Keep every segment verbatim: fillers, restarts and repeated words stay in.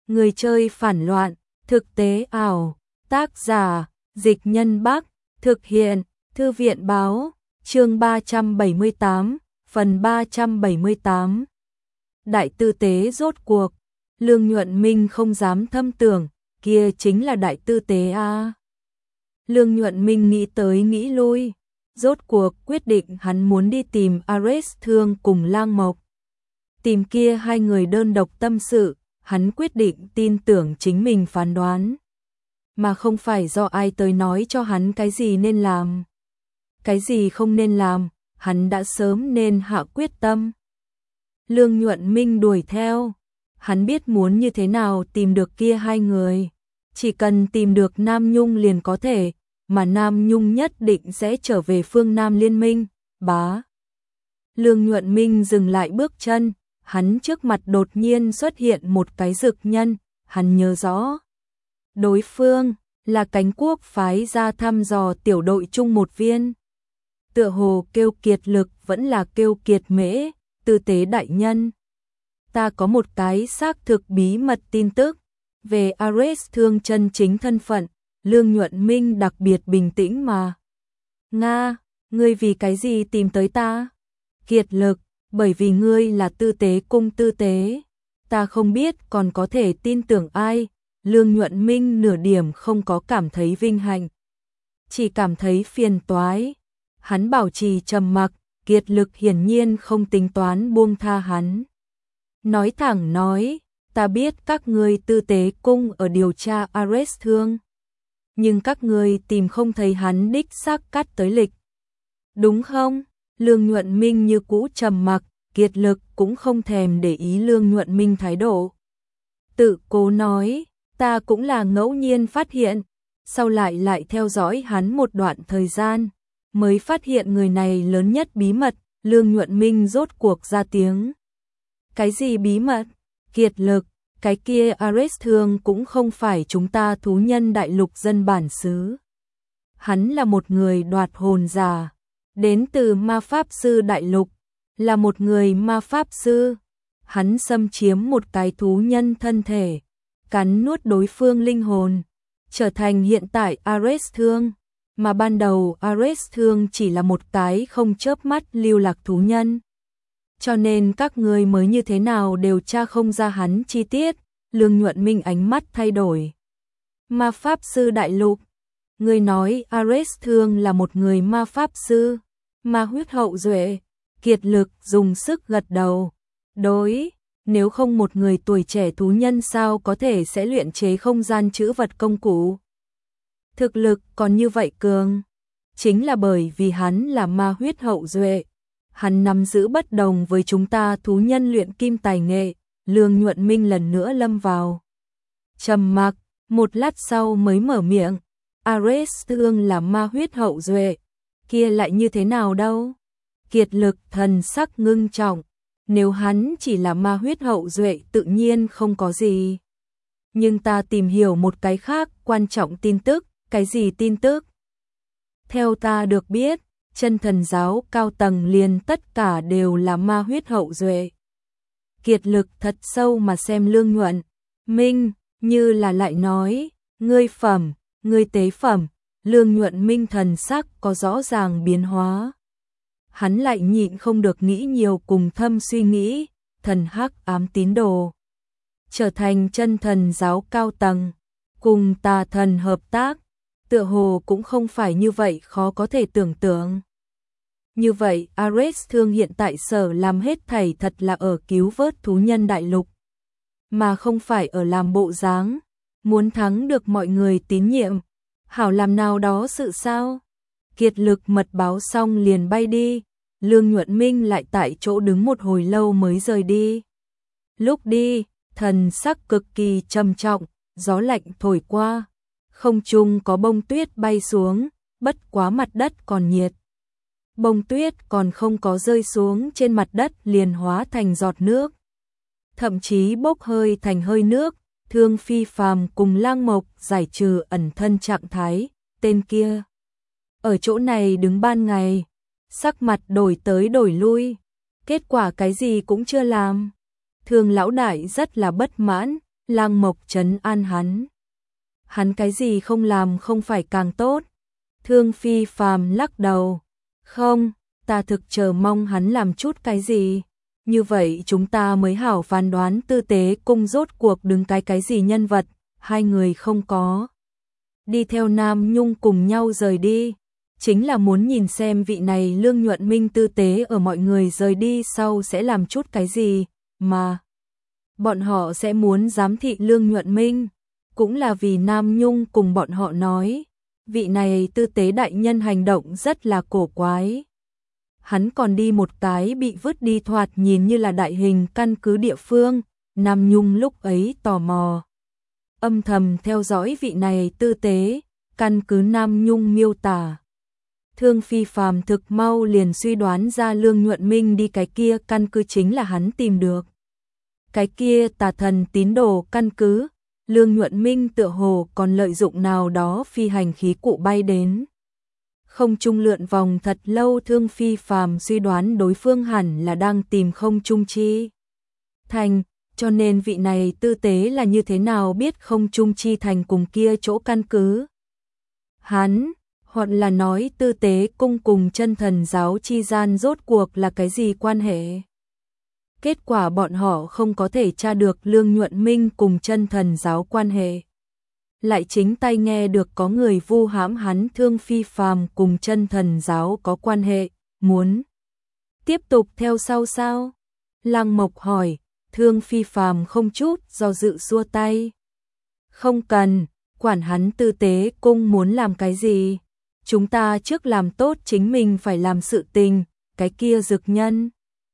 Người chơi phản loạn, thực tế ảo, tác giả, Dịch Nhân Bắc, thực hiện, Thư viện báo, chương ba trăm bảy mươi tám, phần ba trăm bảy mươi tám. Đại tư tế rốt cuộc, Lương Nhuận Minh không dám thâm tưởng, kia chính là đại tư tế a. Lương Nhuận Minh nghĩ tới nghĩ lui, rốt cuộc quyết định hắn muốn đi tìm Ares Thương cùng Lang Mộc. Tìm kia hai người đơn độc tâm sự, hắn quyết định tin tưởng chính mình phán đoán, mà không phải do ai tới nói cho hắn cái gì nên làm. Cái gì không nên làm, hắn đã sớm nên hạ quyết tâm. Lương Nhuận Minh đuổi theo, hắn biết muốn như thế nào tìm được kia hai người. Chỉ cần tìm được Nam Nhung liền có thể, mà Nam Nhung nhất định sẽ trở về phương Nam Liên Minh, bá. Lương Nhuận Minh dừng lại bước chân, hắn trước mặt đột nhiên xuất hiện một cái dực nhân, hắn nhớ rõ. Đối phương là Cánh Quốc phái ra thăm dò tiểu đội chung một viên. Tựa hồ kêu kiệt lực vẫn là kêu kiệt mễ, tư tế đại nhân. Ta có một cái xác thực bí mật tin tức về Ares Thương chân chính thân phận. Lương Nhuận Minh đặc biệt bình tĩnh mà. Nga, ngươi vì cái gì tìm tới ta? Kiệt lực, bởi vì ngươi là tư tế cung tư tế. Ta không biết còn có thể tin tưởng ai. Lương Nhuận Minh nửa điểm không có cảm thấy vinh hạnh, chỉ cảm thấy phiền toái. Hắn bảo trì trầm mặc, kiệt lực hiển nhiên không tính toán buông tha hắn. Nói thẳng nói, ta biết các ngươi tư tế cung ở điều tra Ares Thương, nhưng các ngươi tìm không thấy hắn đích xác cắt tới lịch. Đúng không? Lương Nhuận Minh như cũ trầm mặc, kiệt lực cũng không thèm để ý Lương Nhuận Minh thái độ. Tự cố nói, ta cũng là ngẫu nhiên phát hiện, sau lại lại theo dõi hắn một đoạn thời gian, mới phát hiện người này lớn nhất bí mật. Lương Nhuận Minh rốt cuộc ra tiếng. Cái gì bí mật? Kiệt lực, cái kia Ares Thương cũng không phải chúng ta thú nhân đại lục dân bản xứ. Hắn là một người đoạt hồn giả, đến từ ma pháp sư đại lục, là một người ma pháp sư. Hắn xâm chiếm một cái thú nhân thân thể, cắn nuốt đối phương linh hồn, trở thành hiện tại Ares Thương, mà ban đầu Ares Thương chỉ là một cái không chớp mắt lưu lạc thú nhân. Cho nên các ngươi mới như thế nào đều tra không ra hắn chi tiết. Lương Nhuận Minh ánh mắt thay đổi. Ma pháp sư đại lục, ngươi nói Ares Thương là một người ma pháp sư, ma huyết hậu duệ. Kiệt lực dùng sức gật đầu. Đối, nếu không một người tuổi trẻ thú nhân sao có thể sẽ luyện chế không gian trữ vật công cụ. Thực lực còn như vậy cường, chính là bởi vì hắn là ma huyết hậu duệ. Hắn nắm giữ bất đồng với chúng ta thú nhân luyện kim tài nghệ. Lương Nhuận Minh lần nữa lâm vào trầm mặc, một lát sau mới mở miệng. Ares Thương là ma huyết hậu duệ, kia lại như thế nào đâu? Kiệt lực thần sắc ngưng trọng. Nếu hắn chỉ là ma huyết hậu duệ tự nhiên không có gì. Nhưng ta tìm hiểu một cái khác quan trọng tin tức. Cái gì tin tức? Theo ta được biết, chân thần giáo cao tầng liền tất cả đều là ma huyết hậu duệ. Kiệt lực thật sâu mà xem Lương Nhuận Minh, như là lại nói, ngươi phẩm, ngươi tế phẩm. Lương Nhuận Minh thần sắc có rõ ràng biến hóa. Hắn lại nhịn không được nghĩ nhiều cùng thâm suy nghĩ, thần hắc ám tín đồ. Trở thành chân thần giáo cao tầng, cùng tà thần hợp tác, tựa hồ cũng không phải như vậy khó có thể tưởng tượng. Như vậy, Ares Thương hiện tại sở làm hết thảy thật là ở cứu vớt thú nhân đại lục, mà không phải ở làm bộ dáng, muốn thắng được mọi người tín nhiệm, hảo làm nào đó sự sao. Kiệt lực mật báo xong liền bay đi, Lương Nhuận Minh lại tại chỗ đứng một hồi lâu mới rời đi. Lúc đi, thần sắc cực kỳ trầm trọng, gió lạnh thổi qua, không trung có bông tuyết bay xuống, bất quá mặt đất còn nhiệt. Bông tuyết còn không có rơi xuống trên mặt đất liền hóa thành giọt nước, thậm chí bốc hơi thành hơi nước. Thương Phi Phàm cùng Lang Mộc giải trừ ẩn thân trạng thái, tên kia ở chỗ này đứng ban ngày, sắc mặt đổi tới đổi lui, kết quả cái gì cũng chưa làm. Thương lão đại rất là bất mãn, Lăng Mộc trấn an hắn. Hắn cái gì không làm không phải càng tốt. Thương Phi Phàm lắc đầu. Không, ta thực chờ mong hắn làm chút cái gì. Như vậy chúng ta mới hảo phán đoán Tư Tế Cung rốt cuộc đứng cái cái gì nhân vật. Hai người không có đi theo Nam Nhung cùng nhau rời đi, chính là muốn nhìn xem vị này Lương Nhuận Minh tư tế ở mọi người rời đi sau sẽ làm chút cái gì, mà bọn họ sẽ muốn giám thị Lương Nhuận Minh, cũng là vì Nam Nhung cùng bọn họ nói, vị này tư tế đại nhân hành động rất là cổ quái. Hắn còn đi một cái bị vứt đi thoạt nhìn như là đại hình căn cứ địa phương, Nam Nhung lúc ấy tò mò âm thầm theo dõi vị này tư tế, căn cứ Nam Nhung miêu tả. Thương Phi Phàm thực mau liền suy đoán ra Lương Nhuận Minh đi cái kia căn cứ chính là hắn tìm được. Cái kia tà thần tín đồ căn cứ, Lương Nhuận Minh tựa hồ còn lợi dụng nào đó phi hành khí cụ bay đến. Không trung lượn vòng thật lâu, Thương Phi Phàm suy đoán đối phương hẳn là đang tìm không trung chi thành. Cho nên vị này tư tế là như thế nào biết không trung chi thành cùng kia chỗ căn cứ. Hắn, hoặc là nói tư tế cung cùng chân thần giáo chi gian rốt cuộc là cái gì quan hệ. Kết quả bọn họ không có thể tra được Lương Nhuận Minh cùng chân thần giáo quan hệ. Lại chính tay nghe được có người vu hãm hắn Thương Phi Phàm cùng chân thần giáo có quan hệ, muốn tiếp tục theo sau sao? Lăng Mộc hỏi. Thương Phi Phàm không chút do dự xua tay. Không cần, quản hắn tư tế cung muốn làm cái gì. Chúng ta trước làm tốt chính mình phải làm sự tình, cái kia dực nhân.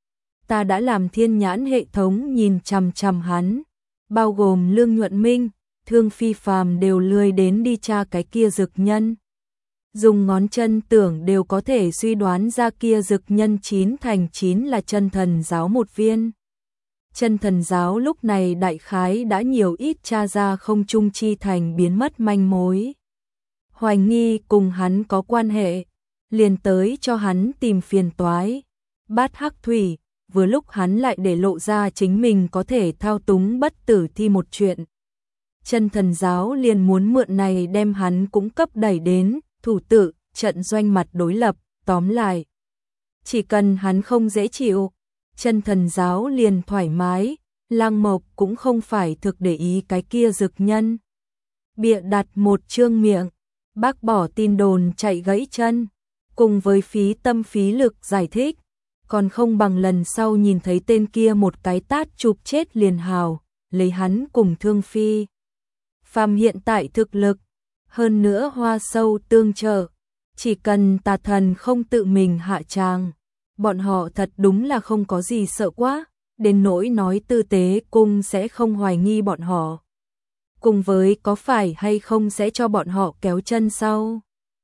Ta đã làm thiên nhãn hệ thống nhìn chằm chằm hắn, bao gồm Lương Nhuận Minh, Thương Phi Phàm đều lười đến đi tra cái kia dực nhân. Dùng ngón chân tưởng đều có thể suy đoán ra kia dực nhân chín thành chín là chân thần giáo một viên. Chân thần giáo lúc này đại khái đã nhiều ít tra ra không trung chi thành biến mất manh mối. Hoài nghi cùng hắn có quan hệ, liền tới cho hắn tìm phiền toái. Bát Hắc Thủy, vừa lúc hắn lại để lộ ra chính mình có thể thao túng bất tử thi một chuyện. Chân thần giáo liền muốn mượn này đem hắn cũng cấp đẩy đến, thủ tự, trận doanh mặt đối lập, tóm lại. Chỉ cần hắn không dễ chịu, chân thần giáo liền thoải mái, Lăng Mộc cũng không phải thực để ý cái kia dực nhân. Bịa đặt một chương miệng, bác bỏ tin đồn chạy gãy chân, cùng với phí tâm phí lực giải thích, còn không bằng lần sau nhìn thấy tên kia một cái tát chụp chết liền hào, lấy hắn cùng Thương Phi Phàm hiện tại thực lực, hơn nữa Hoa Sâu tương trợ, chỉ cần tà thần không tự mình hạ tràng. Bọn họ thật đúng là không có gì sợ quá, đến nỗi nói tư tế cung sẽ không hoài nghi bọn họ. Cùng với có phải hay không sẽ cho bọn họ kéo chân sau.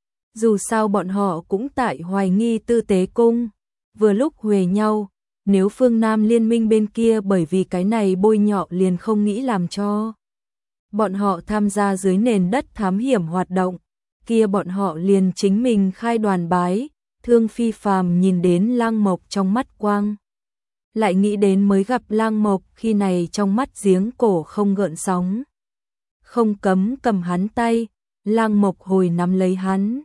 Dù sao bọn họ cũng tại hoài nghi tư tế cung, vừa lúc huề nhau, nếu phương Nam liên minh bên kia bởi vì cái này bôi nhọ liền không nghĩ làm cho. Bọn họ tham gia dưới nền đất thám hiểm hoạt động, kia bọn họ liền chính mình khai đoàn bái. Thương Phi Phàm nhìn đến Lăng Mộc trong mắt quang. Lại nghĩ đến mới gặp Lăng Mộc khi này trong mắt giếng cổ không gợn sóng. Không cấm cầm hắn tay, Lăng Mộc hồi nắm lấy hắn.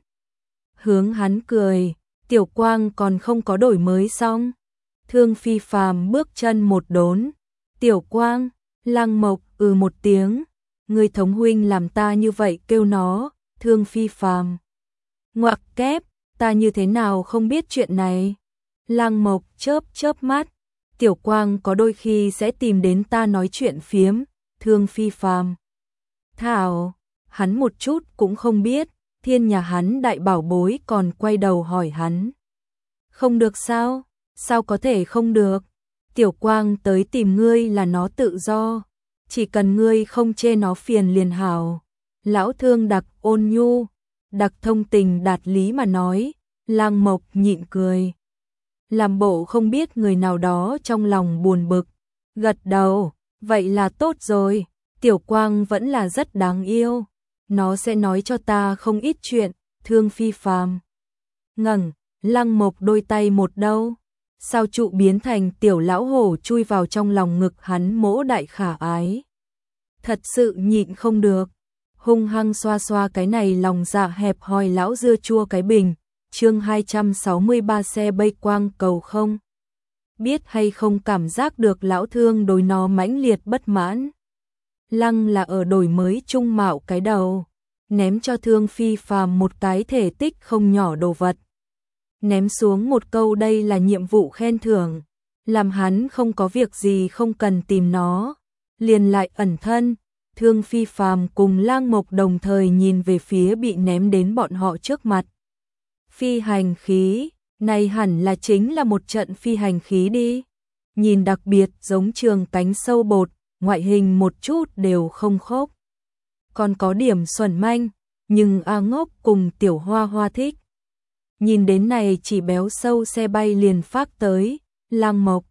Hướng hắn cười, tiểu quang còn không có đổi mới xong. Thương Phi Phàm bước chân một đốn. Tiểu quang, Lăng Mộc ừ một tiếng. Người thống huynh làm ta như vậy kêu nó, Thương Phi Phàm. Ngoặc kép. Ta như thế nào không biết chuyện này? Lăng Mộc chớp chớp mắt, tiểu quang có đôi khi sẽ tìm đến ta nói chuyện phiếm, Thương Phi Phàm. Thảo, hắn một chút cũng không biết, thiên nhà hắn đại bảo bối còn quay đầu hỏi hắn. Không được sao? Sao có thể không được? Tiểu quang tới tìm ngươi là nó tự do, chỉ cần ngươi không chê nó phiền liền hảo. Lão Thương đặc ôn nhu, đặc thông tình đạt lý mà nói. Lăng Mộc nhịn cười, làm bộ không biết người nào đó trong lòng buồn bực, gật đầu, vậy là tốt rồi, tiểu quang vẫn là rất đáng yêu, nó sẽ nói cho ta không ít chuyện. Thương Phi Phàm ngẩng, Lăng Mộc đôi tay một đâu, sao trụ biến thành tiểu lão hổ chui vào trong lòng ngực hắn mỗ đại khả ái. thật sự nhịn không được, hung hăng xoa xoa cái này lòng dạ hẹp hòi lão dưa chua cái bình. Chương hai trăm sáu mươi ba xe bay quang cầu không biết hay không cảm giác được lão thương đối nó mãnh liệt bất mãn. Lăng là ở đổi mới trung mạo cái đầu, ném cho Thương Phi Phàm một cái thể tích không nhỏ đồ vật. Ném xuống một câu đây là nhiệm vụ khen thưởng, làm hắn không có việc gì không cần tìm nó, liền lại ẩn thân. Thương Phi Phàm cùng Lang Mộc đồng thời nhìn về phía bị ném đến bọn họ trước mặt. Phi hành khí, này hẳn là chính là một trận phi hành khí đi. Nhìn đặc biệt giống trường cánh sâu bột, ngoại hình một chút đều không khớp. Còn có điểm xuẩn manh, nhưng A Ngốc cùng Tiểu Hoa Hoa thích. Nhìn đến này chỉ béo sâu xe bay liền phát tới, Lang Mộc.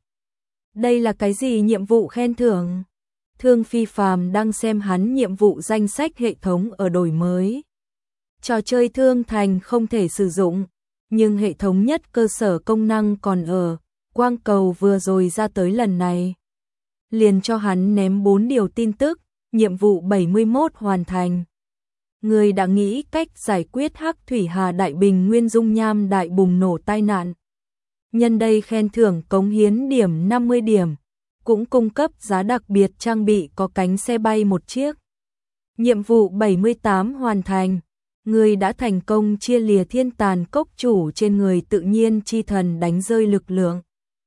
Đây là cái gì nhiệm vụ khen thưởng? Thương Phi Phàm đang xem hắn nhiệm vụ danh sách hệ thống ở đổi mới. Trò chơi Thương Thành không thể sử dụng, nhưng hệ thống nhất cơ sở công năng còn ở, quang cầu vừa rồi ra tới lần này. Liền cho hắn ném bốn điều tin tức, nhiệm vụ bảy mươi mốt hoàn thành. Người đã nghĩ cách giải quyết Hắc Thủy Hà Đại Bình Nguyên dung nham đại bùng nổ tai nạn. Nhân đây khen thưởng cống hiến điểm năm mươi điểm, cũng cung cấp giá đặc biệt trang bị có cánh xe bay một chiếc. Nhiệm vụ bảy mươi tám hoàn thành. Người đã thành công chia lìa thiên tàn cốc chủ trên người tự nhiên chi thần đánh rơi lực lượng.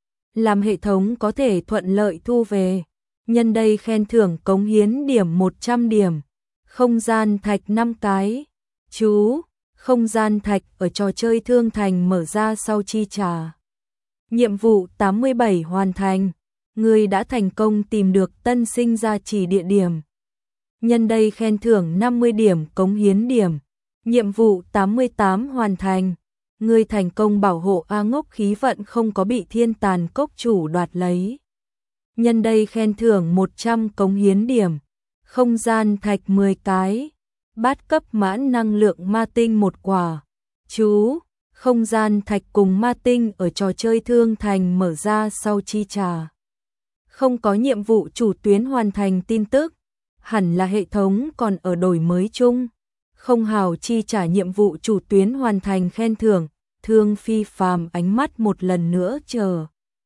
Làm hệ thống có thể thuận lợi thu về. Nhân đây khen thưởng cống hiến điểm một trăm điểm. Không gian thạch năm cái. Chú, không gian thạch ở trò chơi Thương Thành mở ra sau chi trả. Nhiệm vụ tám mươi bảy hoàn thành. Người đã thành công tìm được tân sinh gia trì địa điểm. Nhân đây khen thưởng năm mươi điểm cống hiến điểm. Nhiệm vụ tám mươi tám hoàn thành. Người thành công bảo hộ A Ngốc khí vận không có bị thiên tàn cốc chủ đoạt lấy. Nhân đây khen thưởng một trăm cống hiến điểm. Không gian thạch mười cái. Bát cấp mãn năng lượng ma tinh một quả. Chú, không gian thạch cùng ma tinh ở trò chơi Thương Thành mở ra sau chi trả. Không có nhiệm vụ chủ tuyến hoàn thành tin tức. Hẳn là hệ thống còn ở đổi mới chung. Không hào chi trả nhiệm vụ chủ tuyến hoàn thành khen thưởng. Thương Phi Phàm ánh mắt một lần nữa chờ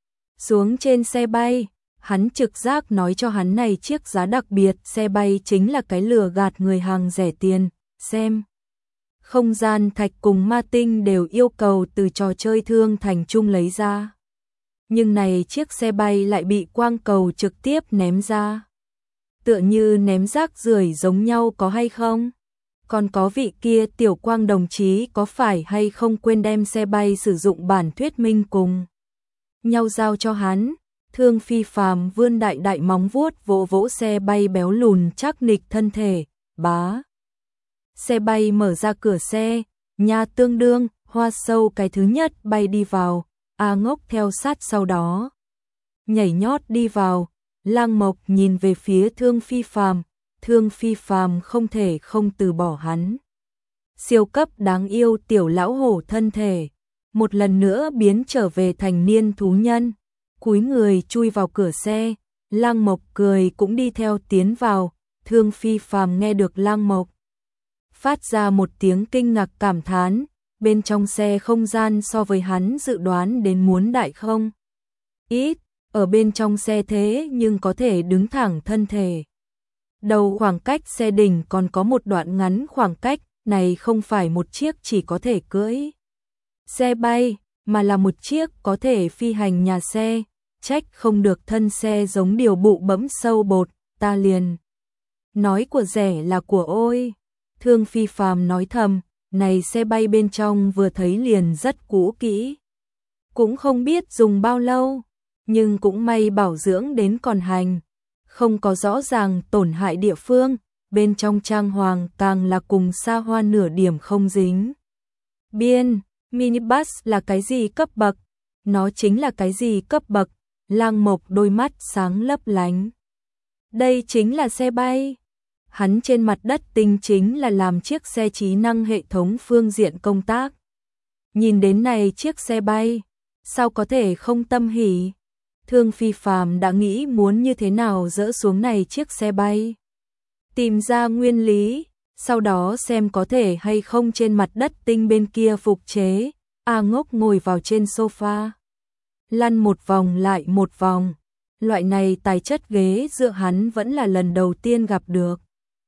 xuống trên xe bay. Hắn trực giác nói cho hắn này chiếc giá đặc biệt xe bay chính là cái lừa gạt người hàng rẻ tiền. Xem, không gian thạch cùng ma tinh đều yêu cầu từ trò chơi Thương Thành chung lấy ra. Nhưng này chiếc xe bay lại bị quang cầu trực tiếp ném ra. Tựa như ném rác rưởi giống nhau có hay không? Còn có vị kia Tiểu Quang đồng chí có phải hay không quên đem xe bay sử dụng bản thuyết minh cùng nhau giao cho hắn. Thương Phi Phàm vươn đại đại móng vuốt vỗ vỗ xe bay béo lùn chắc nịch thân thể, bá. Xe bay mở ra cửa xe, nhà tương đương, hoa sâu cái thứ nhất bay đi vào, A Ngốc theo sát sau đó. Nhảy nhót đi vào, Lang Mộc nhìn về phía Thương Phi Phàm, Thương Phi Phàm không thể không từ bỏ hắn. Siêu cấp đáng yêu tiểu lão hổ thân thể, một lần nữa biến trở về thành niên thú nhân. Cúi người chui vào cửa xe, Lang Mộc cười cũng đi theo tiến vào. Thương Phi Phàm nghe được Lang Mộc phát ra một tiếng kinh ngạc cảm thán, bên trong xe không gian so với hắn dự đoán đến muốn đại không ít, ở bên trong xe thế nhưng có thể đứng thẳng thân thể. Đầu khoảng cách xe đỉnh còn có một đoạn ngắn khoảng cách, này không phải một chiếc chỉ có thể cưỡi xe bay, mà là một chiếc có thể phi hành nhà xe. Trách không được thân xe giống điều bụ bẫm sâu bột, ta liền nói của rẻ là của ôi. Thương Phi Phàm nói thầm, này xe bay bên trong vừa thấy liền rất cũ kỹ. Cũng không biết dùng bao lâu, nhưng cũng may bảo dưỡng đến còn hành. Không có rõ ràng tổn hại địa phương, bên trong trang hoàng càng là cùng xa hoa nửa điểm không dính. Biên, minibus là cái gì cấp bậc? Nó chính là cái gì cấp bậc? Lang Mộc đôi mắt sáng lấp lánh. Đây chính là xe bay. Hắn trên mặt đất tinh chính là làm chiếc xe trí năng hệ thống phương diện công tác. Nhìn đến này chiếc xe bay, sao có thể không tâm hỉ? Thương Phi Phàm đã nghĩ muốn như thế nào dỡ xuống này chiếc xe bay. tìm ra nguyên lý, sau đó xem có thể hay không trên mặt đất tinh bên kia phục chế. A Ngốc ngồi vào trên sofa, lăn một vòng lại một vòng. Loại này tài chất ghế dựa hắn vẫn là lần đầu tiên gặp được.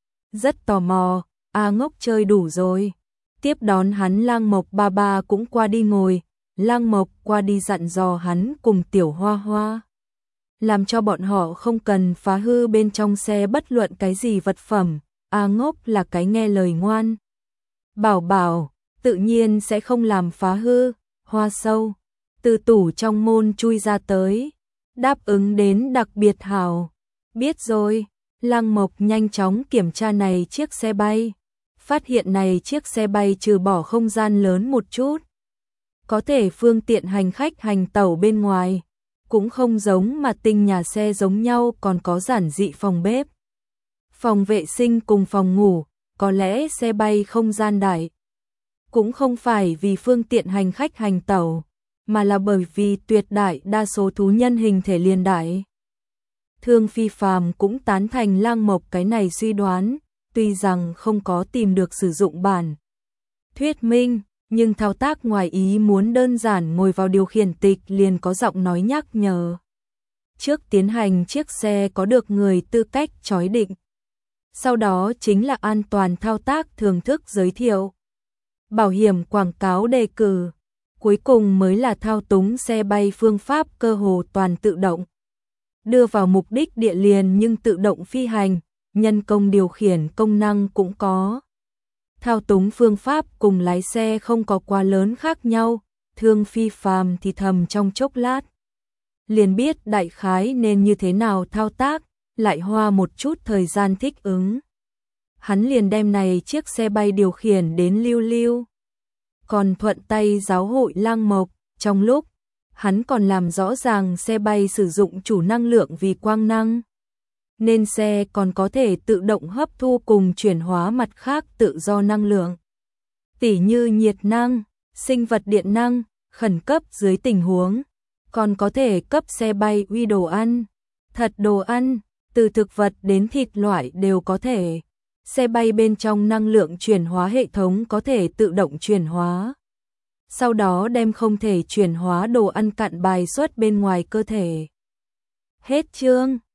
Rất tò mò, A Ngốc chơi đủ rồi. Tiếp đón hắn Lang Mộc ba ba cũng qua đi ngồi, Lang Mộc qua đi dặn dò hắn cùng Tiểu Hoa Hoa, làm cho bọn họ không cần phá hư bên trong xe bất luận cái gì vật phẩm. A Ngốc là cái nghe lời ngoan bảo bảo, tự nhiên sẽ không làm phá hư. Hoa Sâu từ tủ trong môn chui ra tới, đáp ứng đến đặc biệt hảo. Biết rồi. Lang Mộc nhanh chóng kiểm tra này chiếc xe bay, phát hiện này chiếc xe bay trừ bỏ không gian lớn một chút, có thể phương tiện hành khách hành tẩu bên ngoài, cũng không giống mà tinh nhà xe giống nhau, còn có giản dị phòng bếp, phòng vệ sinh cùng phòng ngủ. Có lẽ xe bay không gian đại, cũng không phải vì phương tiện hành khách hành tẩu, mà là bởi vì tuyệt đại đa số thú nhân hình thể liền đại. Thương Phi Phàm cũng tán thành Lang Mộc cái này suy đoán, tuy rằng không có tìm được sử dụng bản thuyết minh, nhưng thao tác ngoài ý muốn đơn giản ngồi vào điều khiển tịch liền có giọng nói nhắc nhở. Trước tiến hành chiếc xe có được người tư cách chói định. Sau đó chính là an toàn thao tác thưởng thức giới thiệu. Bảo hiểm quảng cáo đề cử. Cuối cùng mới là thao túng xe bay phương pháp cơ hồ toàn tự động. Đưa vào mục đích địa liền nhưng tự động phi hành, nhân công điều khiển công năng cũng có. Thao túng phương pháp cùng lái xe không có quá lớn khác nhau. Thương Phi Phàm thì thầm trong chốc lát, liền biết đại khái nên như thế nào thao tác, lại hoa một chút thời gian thích ứng. Hắn liền đem này chiếc xe bay điều khiển đến lưu lưu, còn thuận tay giáo hội Lang Mộc. Trong lúc hắn còn làm rõ ràng xe bay sử dụng chủ năng lượng vì quang năng, nên xe còn có thể tự động hấp thu cùng chuyển hóa mặt khác tự do năng lượng, tỉ như nhiệt năng, sinh vật điện năng. Khẩn cấp dưới tình huống còn có thể cấp xe bay uy đồ ăn, thật đồ ăn, từ thực vật đến thịt loại đều có thể. Xe bay bên trong năng lượng chuyển hóa hệ thống có thể tự động chuyển hóa, sau đó đem không thể chuyển hóa đồ ăn cặn bài xuất bên ngoài cơ thể. Hết chương.